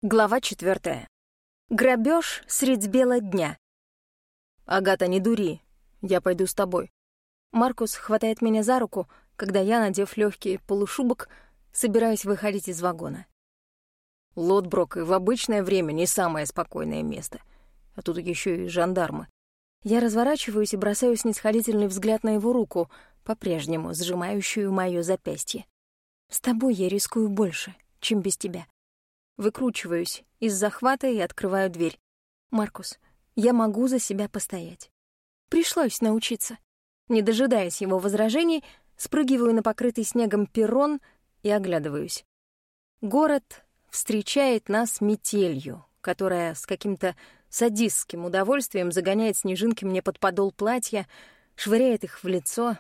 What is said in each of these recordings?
Глава 4. Грабеж средь бела дня. «Агата, не дури, я пойду с тобой». Маркус хватает меня за руку, когда я, надев легкий полушубок, собираюсь выходить из вагона. Лотброк и в обычное время не самое спокойное место, а тут еще и жандармы. Я разворачиваюсь и бросаю снисходительный взгляд на его руку, по-прежнему сжимающую моё запястье. «С тобой я рискую больше, чем без тебя». Выкручиваюсь из захвата и открываю дверь. «Маркус, я могу за себя постоять. Пришлось научиться». Не дожидаясь его возражений, спрыгиваю на покрытый снегом перрон и оглядываюсь. Город встречает нас метелью, которая с каким-то садистским удовольствием загоняет снежинки мне под подол платья, швыряет их в лицо.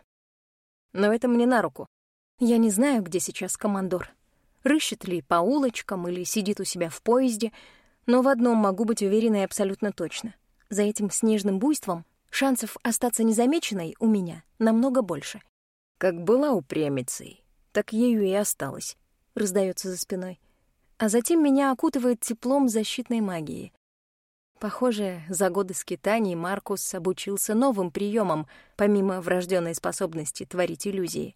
Но это мне на руку. Я не знаю, где сейчас командор. Рыщет ли по улочкам или сидит у себя в поезде, но в одном могу быть уверенной абсолютно точно. За этим снежным буйством шансов остаться незамеченной у меня намного больше. «Как была упрямицей, так ею и осталась», — раздается за спиной. А затем меня окутывает теплом защитной магии. Похоже, за годы скитаний Маркус обучился новым приемам, помимо врожденной способности творить иллюзии.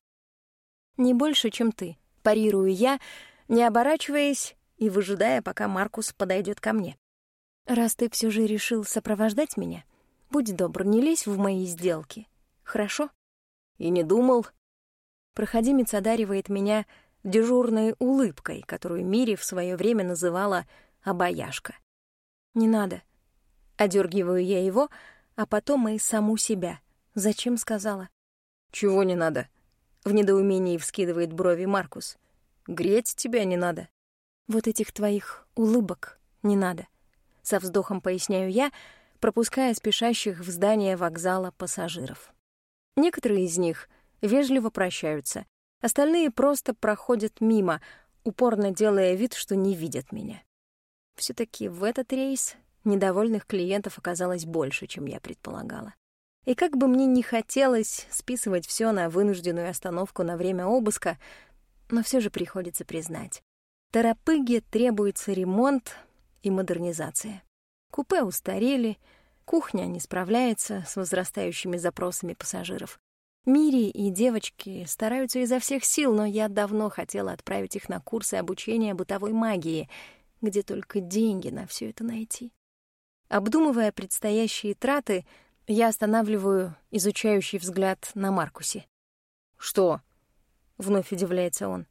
«Не больше, чем ты», — парирую я, не оборачиваясь и выжидая, пока Маркус подойдет ко мне. «Раз ты все же решил сопровождать меня, будь добр, не лезь в мои сделки, хорошо?» «И не думал». Проходимец одаривает меня дежурной улыбкой, которую Мири в свое время называла «обаяшка». «Не надо». Одергиваю я его, а потом и саму себя. «Зачем сказала?» «Чего не надо?» В недоумении вскидывает брови Маркус. «Греть тебя не надо». «Вот этих твоих улыбок не надо», — со вздохом поясняю я, пропуская спешащих в здание вокзала пассажиров. Некоторые из них вежливо прощаются, остальные просто проходят мимо, упорно делая вид, что не видят меня. Все-таки в этот рейс недовольных клиентов оказалось больше, чем я предполагала. И как бы мне ни хотелось списывать все на вынужденную остановку на время обыска, но все же приходится признать. Торопыге требуется ремонт и модернизация. Купе устарели, кухня не справляется с возрастающими запросами пассажиров. Мири и девочки стараются изо всех сил, но я давно хотела отправить их на курсы обучения бытовой магии, где только деньги на все это найти. Обдумывая предстоящие траты, я останавливаю изучающий взгляд на Маркусе. «Что?» — вновь удивляется он.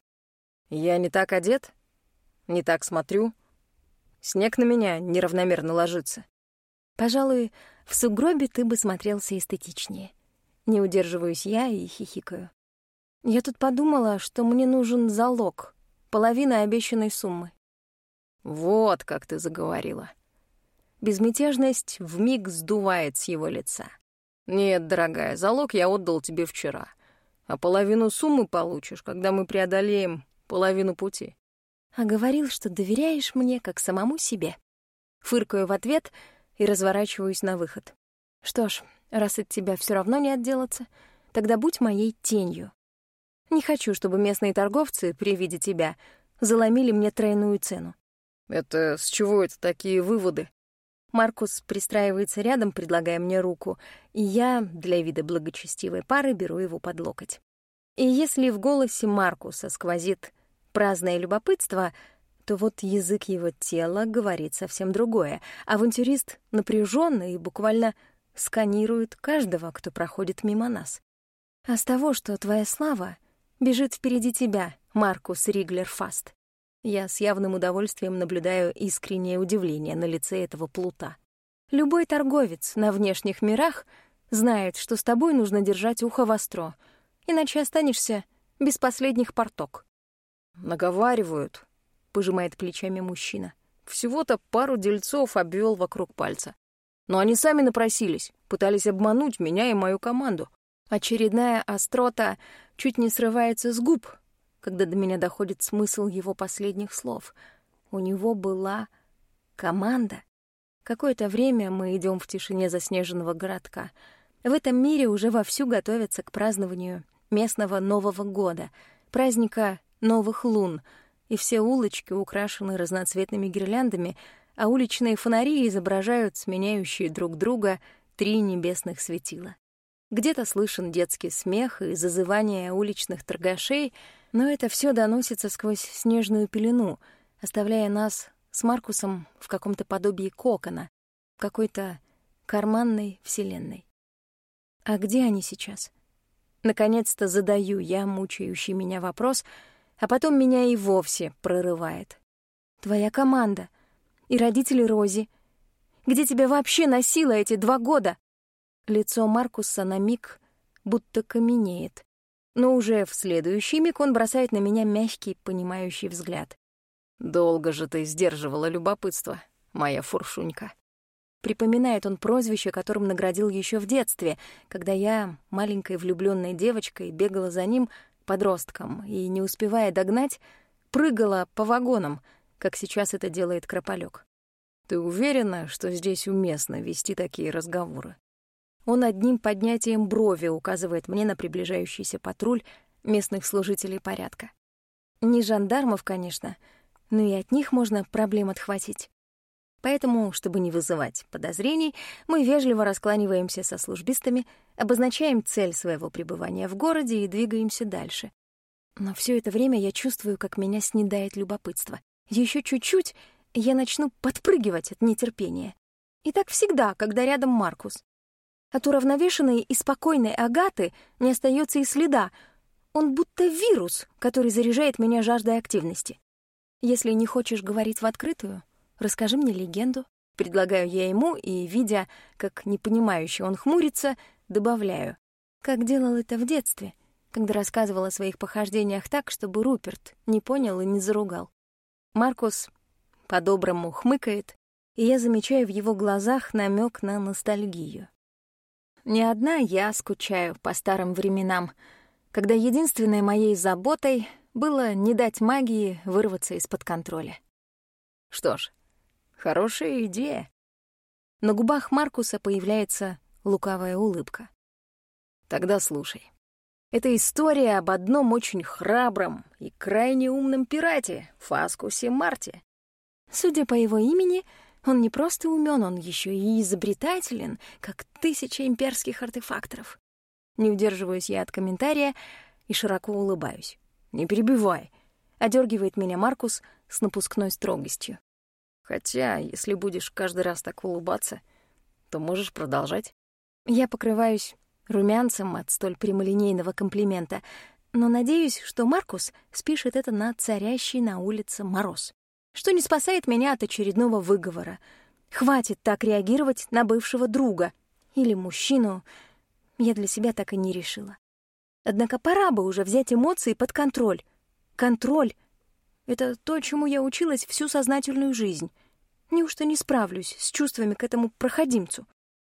«Я не так одет? Не так смотрю? Снег на меня неравномерно ложится». «Пожалуй, в сугробе ты бы смотрелся эстетичнее». Не удерживаюсь я и хихикаю. «Я тут подумала, что мне нужен залог, половина обещанной суммы». «Вот как ты заговорила». Безмятежность вмиг сдувает с его лица. «Нет, дорогая, залог я отдал тебе вчера, а половину суммы получишь, когда мы преодолеем половину пути». «А говорил, что доверяешь мне, как самому себе». Фыркаю в ответ и разворачиваюсь на выход. «Что ж, раз от тебя все равно не отделаться, тогда будь моей тенью. Не хочу, чтобы местные торговцы при виде тебя заломили мне тройную цену». «Это с чего это такие выводы?» Маркус пристраивается рядом, предлагая мне руку, и я, для вида благочестивой пары, беру его под локоть. И если в голосе Маркуса сквозит праздное любопытство, то вот язык его тела говорит совсем другое. Авантюрист напряжённо и буквально сканирует каждого, кто проходит мимо нас. А с того, что твоя слава бежит впереди тебя, Маркус Риглер-Фаст. Я с явным удовольствием наблюдаю искреннее удивление на лице этого плута. Любой торговец на внешних мирах знает, что с тобой нужно держать ухо востро, иначе останешься без последних порток. «Наговаривают», — пожимает плечами мужчина. «Всего-то пару дельцов обвел вокруг пальца. Но они сами напросились, пытались обмануть меня и мою команду». Очередная острота чуть не срывается с губ, когда до меня доходит смысл его последних слов. У него была команда. Какое-то время мы идем в тишине заснеженного городка. В этом мире уже вовсю готовятся к празднованию местного Нового года, праздника новых лун, и все улочки украшены разноцветными гирляндами, а уличные фонари изображают сменяющие друг друга 3 небесных светила. Где-то слышен детский смех и зазывание уличных торгашей, но это все доносится сквозь снежную пелену, оставляя нас с Маркусом в каком-то подобии кокона, в какой-то карманной вселенной. А где они сейчас? Наконец-то задаю я мучающий меня вопрос, а потом меня и вовсе прорывает. Твоя команда и родители Рози. Где тебя вообще носило эти 2 года? Лицо Маркуса на миг будто каменеет, но уже в следующий миг он бросает на меня мягкий, понимающий взгляд. «Долго же ты сдерживала любопытство, моя фуршунька». Припоминает он прозвище, которым наградил еще в детстве, когда я, маленькой влюбленной девочкой, бегала за ним подростком и, не успевая догнать, прыгала по вагонам, как сейчас это делает Крополёк. «Ты уверена, что здесь уместно вести такие разговоры?» Он одним поднятием брови указывает мне на приближающийся патруль местных служителей порядка. Не жандармов, конечно, но и от них можно проблем отхватить. Поэтому, чтобы не вызывать подозрений, мы вежливо раскланиваемся со службистами, обозначаем цель своего пребывания в городе и двигаемся дальше. Но все это время я чувствую, как меня снедает любопытство. Еще чуть-чуть, и я начну подпрыгивать от нетерпения. И так всегда, когда рядом Маркус. От уравновешенной и спокойной Агаты не остается и следа. Он будто вирус, который заряжает меня жаждой активности. Если не хочешь говорить в открытую, расскажи мне легенду. Предлагаю я ему, и, видя, как непонимающе он хмурится, добавляю. Как делал это в детстве, когда рассказывал о своих похождениях так, чтобы Руперт не понял и не заругал. Маркус по-доброму хмыкает, и я замечаю в его глазах намек на ностальгию. Не одна я скучаю по старым временам, когда единственной моей заботой было не дать магии вырваться из-под контроля. Что ж, хорошая идея. На губах Маркуса появляется лукавая улыбка. Тогда слушай. Это история об одном очень храбром и крайне умном пирате, Фаскусе Марте. Судя по его имени, он не просто умён, он ещё и изобретателен, как 1000 имперских артефакторов. Не удерживаюсь я от комментария и широко улыбаюсь. «Не перебивай», — одёргивает меня Маркус с напускной строгостью. «Хотя, если будешь каждый раз так улыбаться, то можешь продолжать». Я покрываюсь румянцем от столь прямолинейного комплимента, но надеюсь, что Маркус спишет это на царящий на улице мороз, что не спасает меня от очередного выговора. Хватит так реагировать на бывшего друга или мужчину, я для себя так и не решила. Однако пора бы уже взять эмоции под контроль. Контроль — это то, чему я училась всю сознательную жизнь. Неужто не справлюсь с чувствами к этому проходимцу?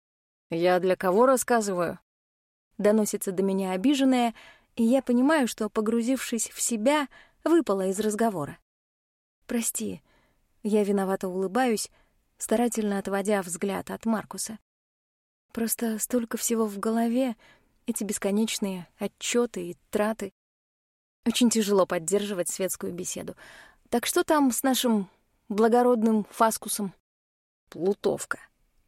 «Я для кого рассказываю?» Доносится до меня обиженная, и я понимаю, что, погрузившись в себя, выпала из разговора. «Прости», — я виновато улыбаюсь, старательно отводя взгляд от Маркуса. «Просто столько всего в голове, эти бесконечные отчеты и траты. Очень тяжело поддерживать светскую беседу. Так что там с нашим благородным Фаскусом?» «Плутовка».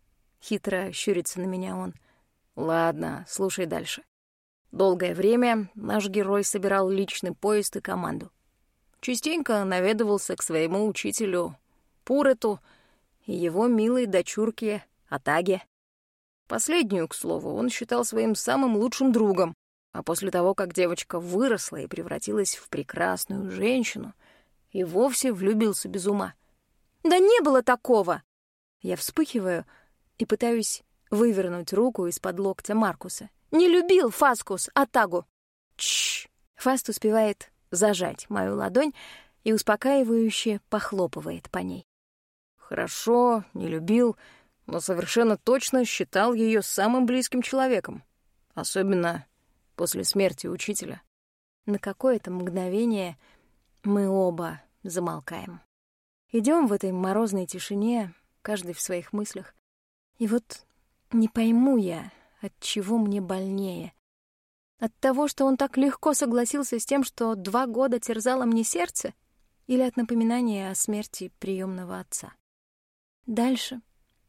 Хитро щурится на меня он. «Ладно, слушай дальше. Долгое время наш герой собирал личный поезд и команду. Частенько наведывался к своему учителю Пурету и его милой дочурке Атаге. Последнюю, к слову, он считал своим самым лучшим другом, а после того, как девочка выросла и превратилась в прекрасную женщину, и вовсе влюбился без ума. «Да не было такого!» Я вспыхиваю и пытаюсь вывернуть руку из-под локтя Маркуса. «Не любил Фаскус Атагу!» «Тш!» Фаст успевает зажать мою ладонь и успокаивающе похлопывает по ней. «Хорошо, не любил, но совершенно точно считал ее самым близким человеком, особенно после смерти учителя». На какое-то мгновение мы оба замолкаем. Идем в этой морозной тишине, каждый в своих мыслях. И вот не пойму я, от чего мне больнее. От того, что он так легко согласился с тем, что 2 года терзало мне сердце, или от напоминания о смерти приемного отца. Дальше,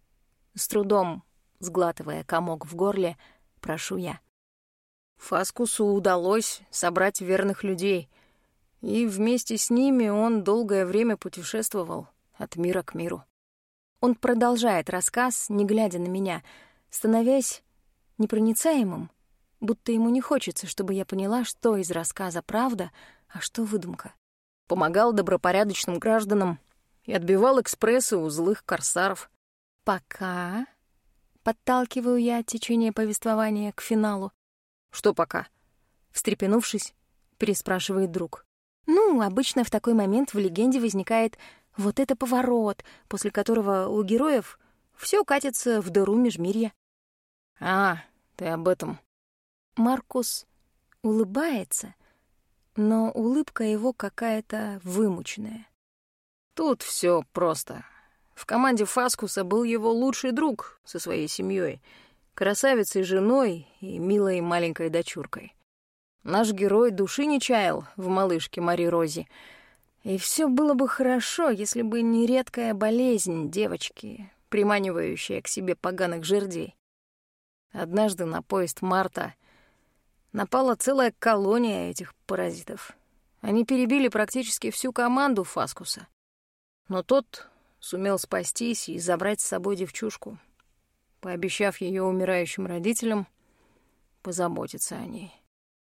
с трудом сглатывая комок в горле, прошу я. Фаскусу удалось собрать верных людей, и вместе с ними он долгое время путешествовал от мира к миру. Он продолжает рассказ, не глядя на меня, становясь непроницаемым, будто ему не хочется, чтобы я поняла, что из рассказа правда, а что выдумка. Помогал добропорядочным гражданам и отбивал экспрессы у злых корсаров. Пока подталкиваю я течение повествования к финалу. Что пока? Встрепенувшись, переспрашивает друг. Ну, обычно в такой момент в легенде возникает вот это поворот, после которого у героев все катится в дыру межмирья. А, ты об этом. Маркус улыбается, но улыбка его какая-то вымученная. Тут все просто. В команде Фаскуса был его лучший друг со своей семьей, красавицей женой и милой маленькой дочуркой. Наш герой души не чаял в малышке Мари Рози. И все было бы хорошо, если бы не редкая болезнь девочки, приманивающая к себе поганых жердей. Однажды на поезд Марта напала целая колония этих паразитов. Они перебили практически всю команду Фаскуса. Но тот сумел спастись и забрать с собой девчушку, пообещав ее умирающим родителям позаботиться о ней.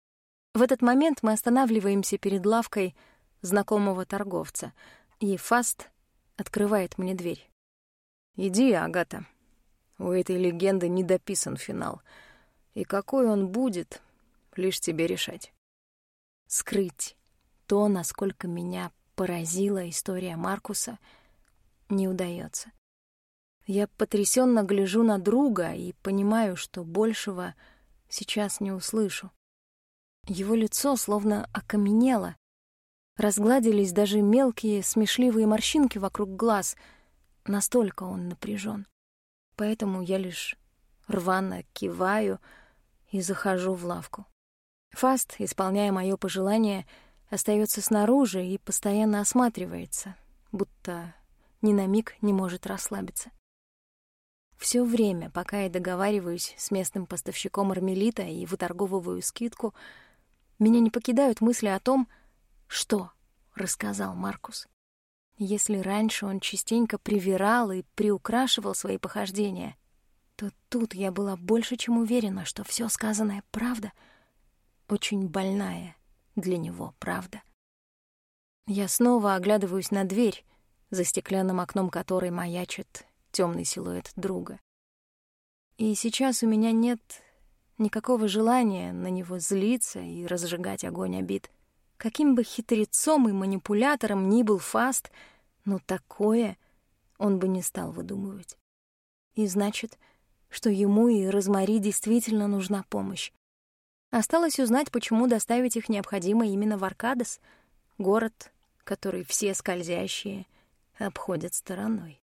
В этот момент мы останавливаемся перед лавкой знакомого торговца, и Фаст открывает мне дверь. «Иди, Агата. У этой легенды не дописан финал. И какой он будет, лишь тебе решать». Скрыть то, насколько меня поразила история Маркуса, не удается. Я потрясенно гляжу на друга и понимаю, что большего сейчас не услышу. Его лицо словно окаменело. Разгладились даже мелкие смешливые морщинки вокруг глаз. Настолько он напряжен. Поэтому я лишь рвано киваю и захожу в лавку. Фаст, исполняя мое пожелание, остается снаружи и постоянно осматривается, будто ни на миг не может расслабиться. Все время, пока я договариваюсь с местным поставщиком армелита и выторговываю скидку, меня не покидают мысли о том, что рассказал Маркус. Если раньше он частенько привирал и приукрашивал свои похождения, то тут я была больше чем уверена, что все сказанное правда, очень больная для него правда. Я снова оглядываюсь на дверь, за стеклянным окном которой маячит темный силуэт друга. И сейчас у меня нет никакого желания на него злиться и разжигать огонь обид. Каким бы хитрецом и манипулятором ни был Фаст, но такое он бы не стал выдумывать. И значит, что ему и Розмари действительно нужна помощь. Осталось узнать, почему доставить их необходимо именно в Аркадос, город, который все скользящие обходят стороной.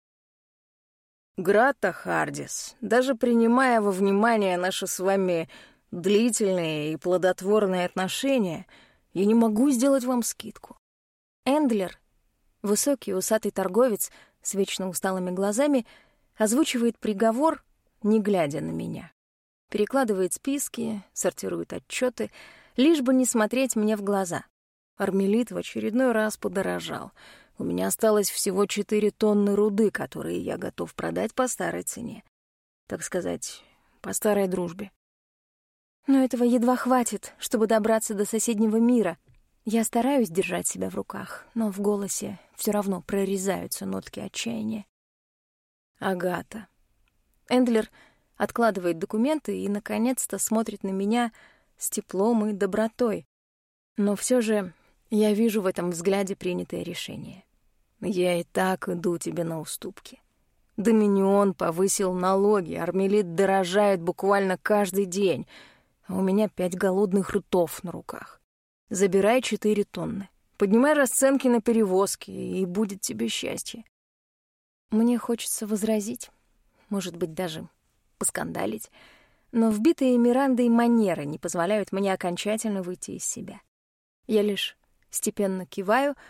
Грата Хардис, даже принимая во внимание наши с вами длительные и плодотворные отношения, я не могу сделать вам скидку. Эндлер, высокий усатый торговец с вечно усталыми глазами, озвучивает приговор, не глядя на меня. Перекладывает списки, сортирует отчеты, лишь бы не смотреть мне в глаза. Армелит в очередной раз подорожал. У меня осталось всего 4 тонны руды, которые я готов продать по старой цене. Так сказать, по старой дружбе. Но этого едва хватит, чтобы добраться до соседнего мира. Я стараюсь держать себя в руках, но в голосе все равно прорезаются нотки отчаяния. Агата. Эндлер откладывает документы и, наконец-то, смотрит на меня с теплом и добротой. Но все же я вижу в этом взгляде принятое решение. Я и так иду тебе на уступки. Доминион повысил налоги, Армелит дорожает буквально каждый день, а у меня 5 голодных ртов на руках. Забирай 4 тонны, поднимай расценки на перевозки, и будет тебе счастье. Мне хочется возразить, может быть, даже поскандалить, но вбитые Мирандой манеры не позволяют мне окончательно выйти из себя. Я лишь степенно киваю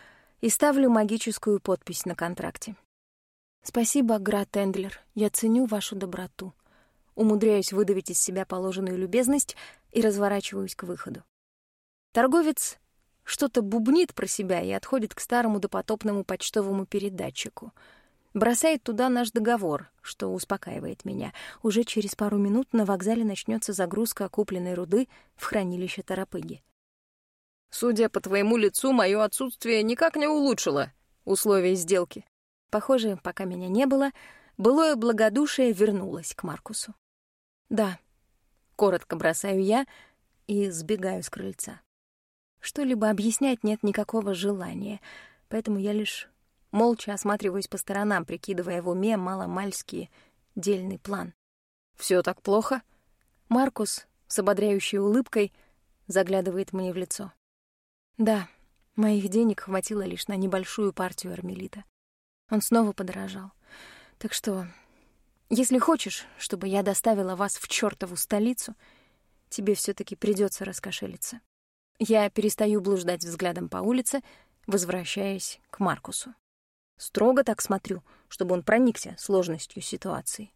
и ставлю магическую подпись на контракте. «Спасибо, Град Эндлер, я ценю вашу доброту». Умудряюсь выдавить из себя положенную любезность и разворачиваюсь к выходу. Торговец что-то бубнит про себя и отходит к старому допотопному почтовому передатчику. Бросает туда наш договор, что успокаивает меня. Уже через пару минут на вокзале начнется загрузка купленной руды в хранилище Торопыги. «Судя по твоему лицу, мое отсутствие никак не улучшило условия сделки». Похоже, пока меня не было, былое благодушие вернулось к Маркусу. «Да», — коротко бросаю я и сбегаю с крыльца. Что-либо объяснять нет никакого желания, поэтому я лишь молча осматриваюсь по сторонам, прикидывая в уме маломальский дельный план. «Всё так плохо?» Маркус с ободряющей улыбкой заглядывает мне в лицо. «Да, моих денег хватило лишь на небольшую партию армелита. Он снова подорожал. Так что, если хочешь, чтобы я доставила вас в чёртову столицу, тебе всё-таки придётся раскошелиться». Я перестаю блуждать взглядом по улице, возвращаясь к Маркусу. Строго так смотрю, чтобы он проникся сложностью ситуации.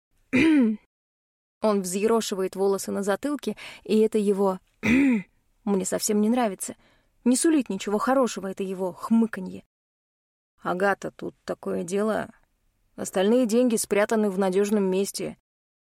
Он взъерошивает волосы на затылке, и это его мне совсем не нравится. Не сулит ничего хорошего это его хмыканье. «Агата, тут такое дело. Остальные деньги спрятаны в надежном месте.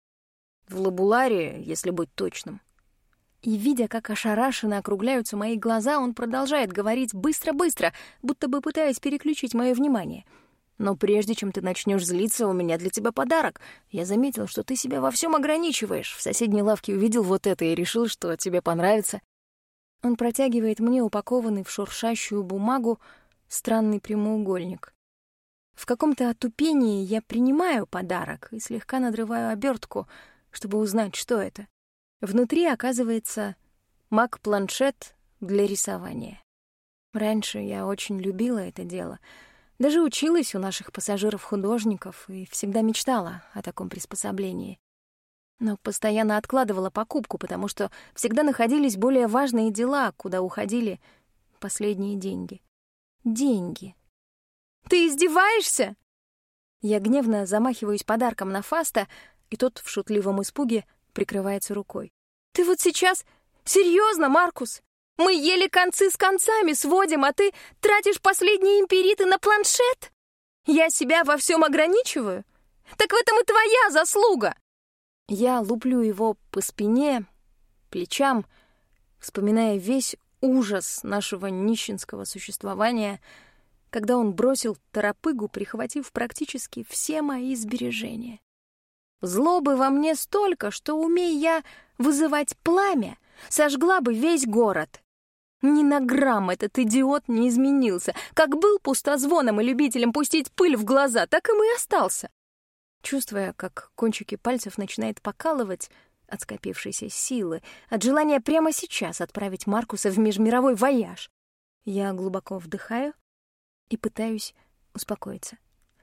В лабуларе, если быть точным». И, видя, как ошарашенно округляются мои глаза, он продолжает говорить быстро-быстро, будто бы пытаясь переключить мое внимание. «Но прежде чем ты начнешь злиться, у меня для тебя подарок. Я заметил, что ты себя во всем ограничиваешь. В соседней лавке увидел вот это и решил, что тебе понравится». Он протягивает мне упакованный в шуршащую бумагу странный прямоугольник. В каком-то отупении я принимаю подарок и слегка надрываю обертку, чтобы узнать, что это. Внутри оказывается маг-планшет для рисования. Раньше я очень любила это дело. Даже училась у наших пассажиров-художников и всегда мечтала о таком приспособлении. Но постоянно откладывала покупку, потому что всегда находились более важные дела, куда уходили последние деньги. Деньги. «Ты издеваешься?» Я гневно замахиваюсь подарком на Фаста, и тот в шутливом испуге прикрывается рукой. «Ты вот сейчас... Серьезно, Маркус? Мы еле концы с концами сводим, а ты тратишь последние империты на планшет? Я себя во всем ограничиваю? Так в этом и твоя заслуга!» Я луплю его по спине, плечам, вспоминая весь ужас нашего нищенского существования, когда он бросил Торопыгу, прихватив практически все мои сбережения. Злобы во мне столько, что, умея я вызывать пламя, сожгла бы весь город. Ни на грамм этот идиот не изменился. Как был пустозвоном и любителем пустить пыль в глаза, так им и остался. Чувствуя, как кончики пальцев начинает покалывать от скопившейся силы, от желания прямо сейчас отправить Маркуса в межмировой вояж, я глубоко вдыхаю и пытаюсь успокоиться.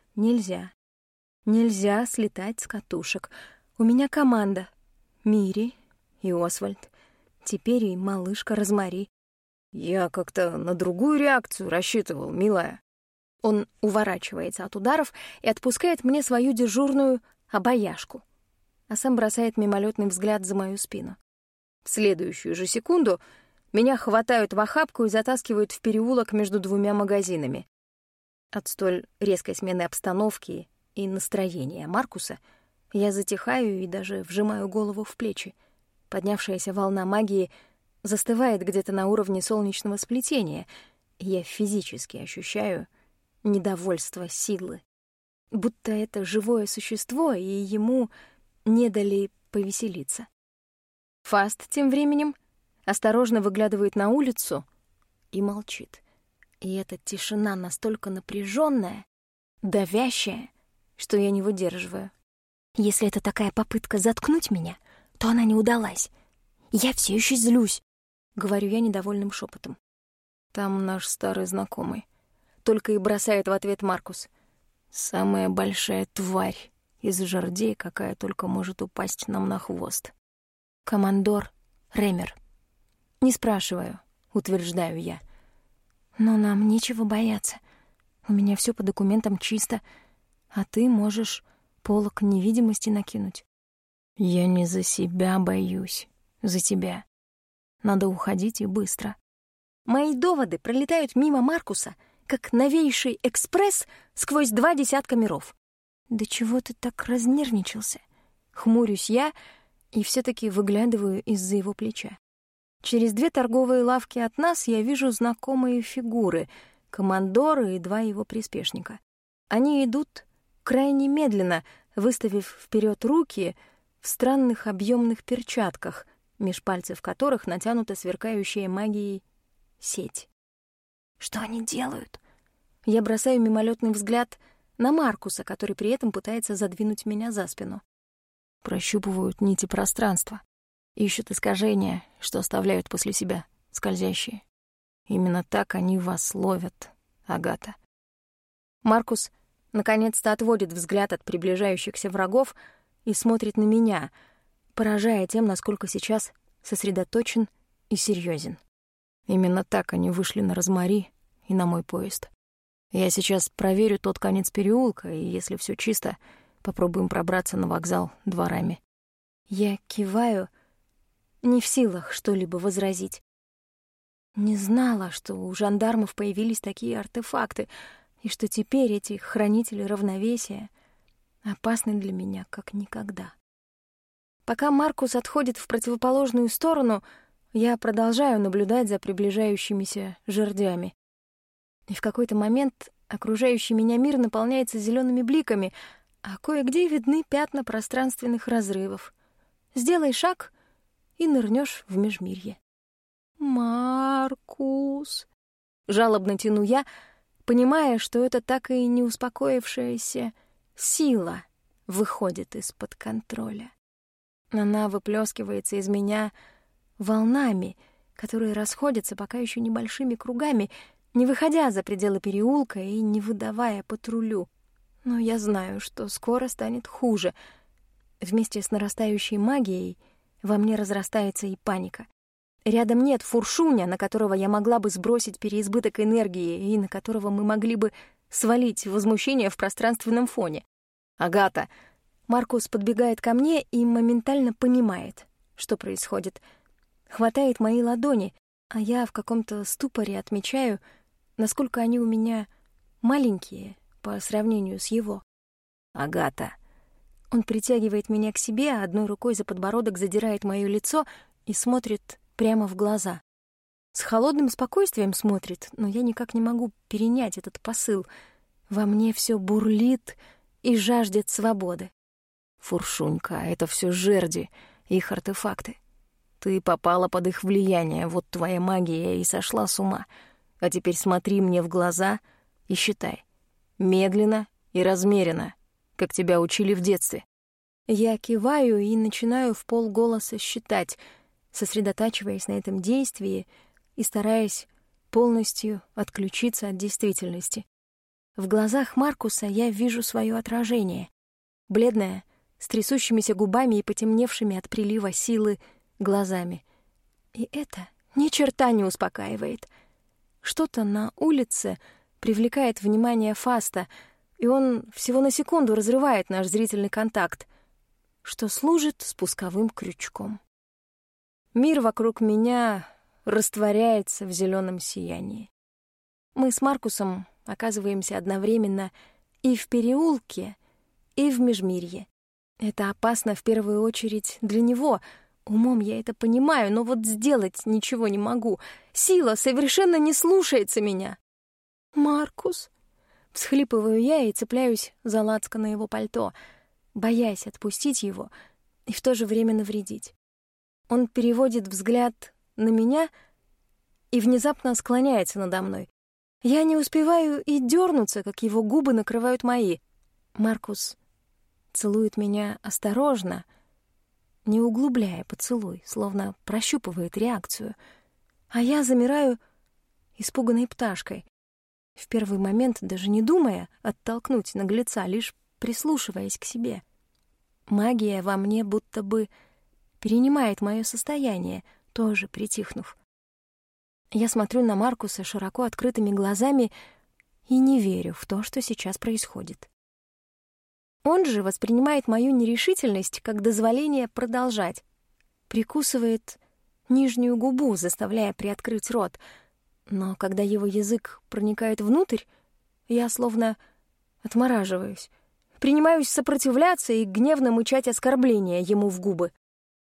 Нельзя слетать с катушек. У меня команда. Мири и Освальд. Теперь и малышка Розмари. «Я как-то на другую реакцию рассчитывал, милая». Он уворачивается от ударов и отпускает мне свою дежурную обаяшку, а сам бросает мимолетный взгляд за мою спину. В следующую же секунду меня хватают в охапку и затаскивают в переулок между двумя магазинами. От столь резкой смены обстановки и настроения Маркуса я затихаю и даже вжимаю голову в плечи. Поднявшаяся волна магии застывает где-то на уровне солнечного сплетения, и я физически ощущаю недовольство силы. Будто это живое существо, и ему не дали повеселиться. Фаст тем временем осторожно выглядывает на улицу и молчит. И эта тишина настолько напряженная, давящая, что я не выдерживаю. Если это такая попытка заткнуть меня, то она не удалась. Я все еще злюсь, — говорю я недовольным шепотом. «Там наш старый знакомый», — только и бросает в ответ Маркус. «Самая большая тварь из жердей, какая только может упасть нам на хвост». «Командор Ремер». «Не спрашиваю», — утверждаю я. Но нам нечего бояться. У меня все по документам чисто, а ты можешь полог невидимости накинуть. Я не за себя боюсь, за тебя. Надо уходить и быстро. Мои доводы пролетают мимо Маркуса, как новейший экспресс сквозь 2 десятка миров. Да чего ты так разнервничался? Хмурюсь я и все-таки выглядываю из-за его плеча. Через 2 торговые лавки от нас я вижу знакомые фигуры — командор и 2 его приспешника. Они идут крайне медленно, выставив вперед руки в странных объемных перчатках, меж пальцев которых натянута сверкающая магией сеть. Что они делают? Я бросаю мимолетный взгляд на Маркуса, который при этом пытается задвинуть меня за спину. Прощупывают нити пространства. Ищут искажения, что оставляют после себя скользящие. Именно так они вас ловят, Агата. Маркус наконец-то отводит взгляд от приближающихся врагов и смотрит на меня, поражая тем, насколько сейчас сосредоточен и серьезен. Именно так они вышли на Розмари и на мой поезд. Я сейчас проверю тот конец переулка, и если все чисто, попробуем пробраться на вокзал дворами. Я киваю, не в силах что-либо возразить. Не знала, что у жандармов появились такие артефакты, и что теперь эти хранители равновесия опасны для меня как никогда. Пока Маркус отходит в противоположную сторону, я продолжаю наблюдать за приближающимися жердями. И в какой-то момент окружающий меня мир наполняется зелеными бликами, а кое-где видны пятна пространственных разрывов. Сделай шаг — и нырнешь в межмирье. «Маркус!» — жалобно тяну я, понимая, что это так и не успокоившаяся сила выходит из-под контроля. Она выплескивается из меня волнами, которые расходятся пока еще небольшими кругами, не выходя за пределы переулка и не выдавая патрулю. Но я знаю, что скоро станет хуже. Вместе с нарастающей магией во мне разрастается и паника. Рядом нет Фуршуня, на которого я могла бы сбросить переизбыток энергии и на которого мы могли бы свалить возмущение в пространственном фоне. «Агата!» Маркус подбегает ко мне и моментально понимает, что происходит. Хватает мои ладони, а я в каком-то ступоре отмечаю, насколько они у меня маленькие по сравнению с его. «Агата!» Он притягивает меня к себе, а одной рукой за подбородок задирает моё лицо и смотрит прямо в глаза. С холодным спокойствием смотрит, но я никак не могу перенять этот посыл. Во мне всё бурлит и жаждет свободы. «Фуршунька, это все жерди, их артефакты. Ты попала под их влияние, вот твоя магия и сошла с ума. А теперь смотри мне в глаза и считай. Медленно и размеренно, как тебя учили в детстве». Я киваю и начинаю вполголоса считать, сосредотачиваясь на этом действии и стараясь полностью отключиться от действительности. В глазах Маркуса я вижу свое отражение. Бледное, с трясущимися губами и потемневшими от прилива силы глазами. И это ни черта не успокаивает. Что-то на улице привлекает внимание Фаста, и он всего на секунду разрывает наш зрительный контакт, что служит спусковым крючком. Мир вокруг меня растворяется в зеленом сиянии. Мы с Маркусом оказываемся одновременно и в переулке, и в межмирье. Это опасно в первую очередь для него. Умом я это понимаю, но вот сделать ничего не могу. Сила совершенно не слушается меня. «Маркус!» — всхлипываю я и цепляюсь за лацкано его пальто, боясь отпустить его и в то же время навредить. Он переводит взгляд на меня и внезапно склоняется надо мной. Я не успеваю и дернуться, как его губы накрывают мои. Маркус целует меня осторожно, не углубляя поцелуй, словно прощупывает реакцию. А я замираю испуганной пташкой, в первый момент даже не думая оттолкнуть наглеца, лишь прислушиваясь к себе. Магия во мне будто бы перенимает мое состояние, тоже притихнув. Я смотрю на Маркуса широко открытыми глазами и не верю в то, что сейчас происходит. Он же воспринимает мою нерешительность как дозволение продолжать, прикусывает нижнюю губу, заставляя приоткрыть рот, но когда его язык проникает внутрь, я словно отмораживаюсь, принимаюсь сопротивляться и гневно мычать оскорбления ему в губы.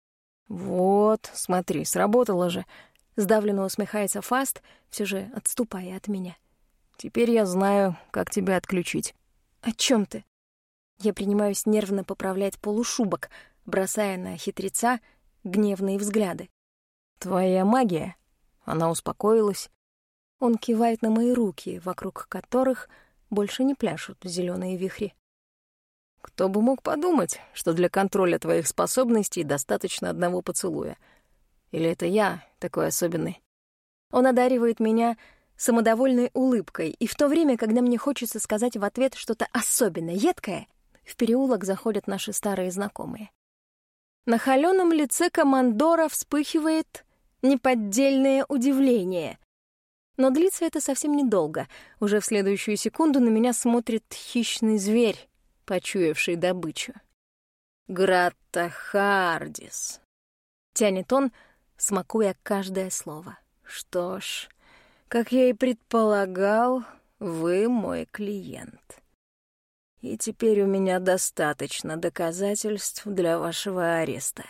«Вот, смотри, сработало же», — сдавленно усмехается Фаст, все же отступая от меня. «Теперь я знаю, как тебя отключить». «О чем ты?» Я принимаюсь нервно поправлять полушубок, бросая на хитреца гневные взгляды. «Твоя магия, она успокоилась». Он кивает на мои руки, вокруг которых больше не пляшут зеленые вихри. «Кто бы мог подумать, что для контроля твоих способностей достаточно одного поцелуя? Или это я такой особенный?» Он одаривает меня самодовольной улыбкой, и в то время, когда мне хочется сказать в ответ что-то особенно едкое, в переулок заходят наши старые знакомые. На холёном лице командора вспыхивает неподдельное удивление. Но длится это совсем недолго. Уже в следующую секунду на меня смотрит хищный зверь, почуявший добычу. «Гратта Хардис», — тянет он, смакуя каждое слово. «Что ж, как я и предполагал, вы мой клиент. И теперь у меня достаточно доказательств для вашего ареста».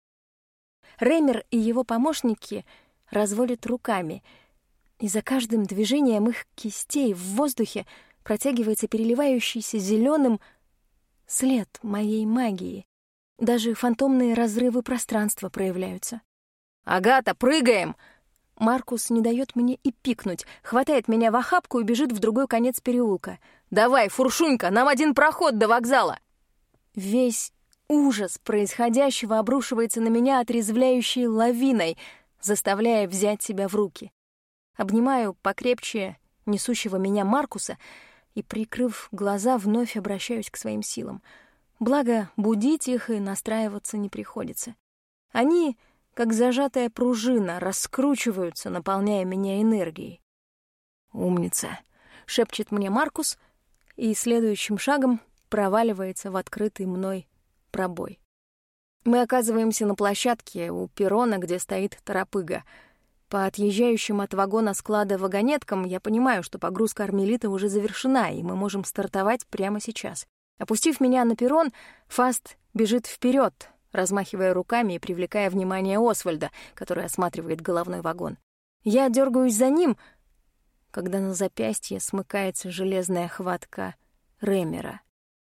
Реймер и его помощники разводят руками, и за каждым движением их кистей в воздухе протягивается переливающийся зеленым след моей магии. Даже фантомные разрывы пространства проявляются. «Агата, прыгаем!» Маркус не дает мне и пикнуть, хватает меня в охапку и бежит в другой конец переулка. «Давай, фуршунька, нам один проход до вокзала!» Весь ужас происходящего обрушивается на меня отрезвляющей лавиной, заставляя взять себя в руки. Обнимаю покрепче несущего меня Маркуса и, прикрыв глаза, вновь обращаюсь к своим силам. Благо, будить их и настраиваться не приходится. Они, как зажатая пружина, раскручиваются, наполняя меня энергией. «Умница», — шепчет мне Маркус, и следующим шагом проваливается в открытый мной пробой. Мы оказываемся на площадке у перрона, где стоит торопыга. По отъезжающим от вагона склада вагонеткам я понимаю, что погрузка Армелиты уже завершена, и мы можем стартовать прямо сейчас. Опустив меня на перрон, Фаст бежит вперед, размахивая руками и привлекая внимание Освальда, который осматривает головной вагон. Я дергаюсь за ним, когда на запястье смыкается железная хватка Реймера.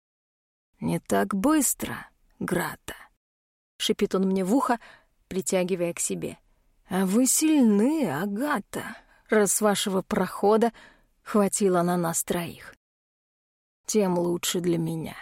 «Не так быстро, Гратта», — шипит он мне в ухо, притягивая к себе. «А вы сильны, Агата, раз вашего прохода хватило на нас троих. Тем лучше для меня.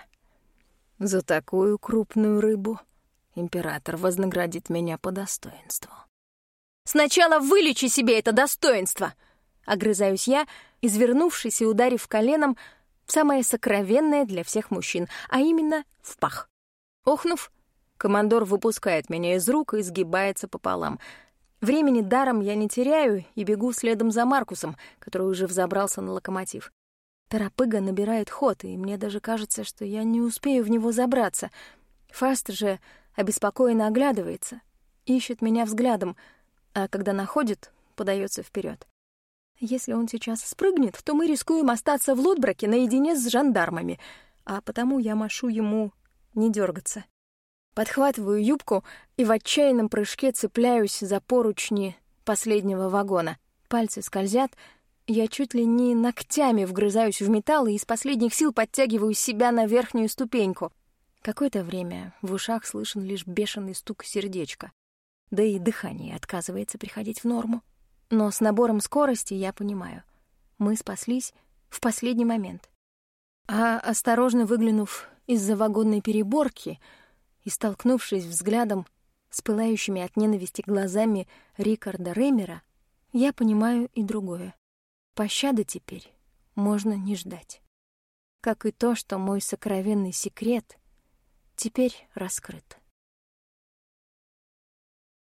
За такую крупную рыбу император вознаградит меня по достоинству». «Сначала вылечи себе это достоинство!» — огрызаюсь я, извернувшись и ударив коленом в самое сокровенное для всех мужчин, а именно в пах. Охнув, командор выпускает меня из рук и сгибается пополам. Времени даром я не теряю и бегу следом за Маркусом, который уже взобрался на локомотив. Торопыга набирает ход, и мне даже кажется, что я не успею в него забраться. Фаст же обеспокоенно оглядывается, ищет меня взглядом, а когда находит, подается вперед. Если он сейчас спрыгнет, то мы рискуем остаться в Лотбраке наедине с жандармами, а потому я машу ему не дергаться. Подхватываю юбку и в отчаянном прыжке цепляюсь за поручни последнего вагона. Пальцы скользят, я чуть ли не ногтями вгрызаюсь в металл и из последних сил подтягиваю себя на верхнюю ступеньку. Какое-то время в ушах слышен лишь бешеный стук сердечка, да и дыхание отказывается приходить в норму. Но с набором скорости я понимаю, мы спаслись в последний момент. А осторожно выглянув из-за вагонной переборки и столкнувшись взглядом с пылающими от ненависти глазами Рикарда Реймера, я понимаю и другое. Пощады теперь можно не ждать. Как и то, что мой сокровенный секрет теперь раскрыт.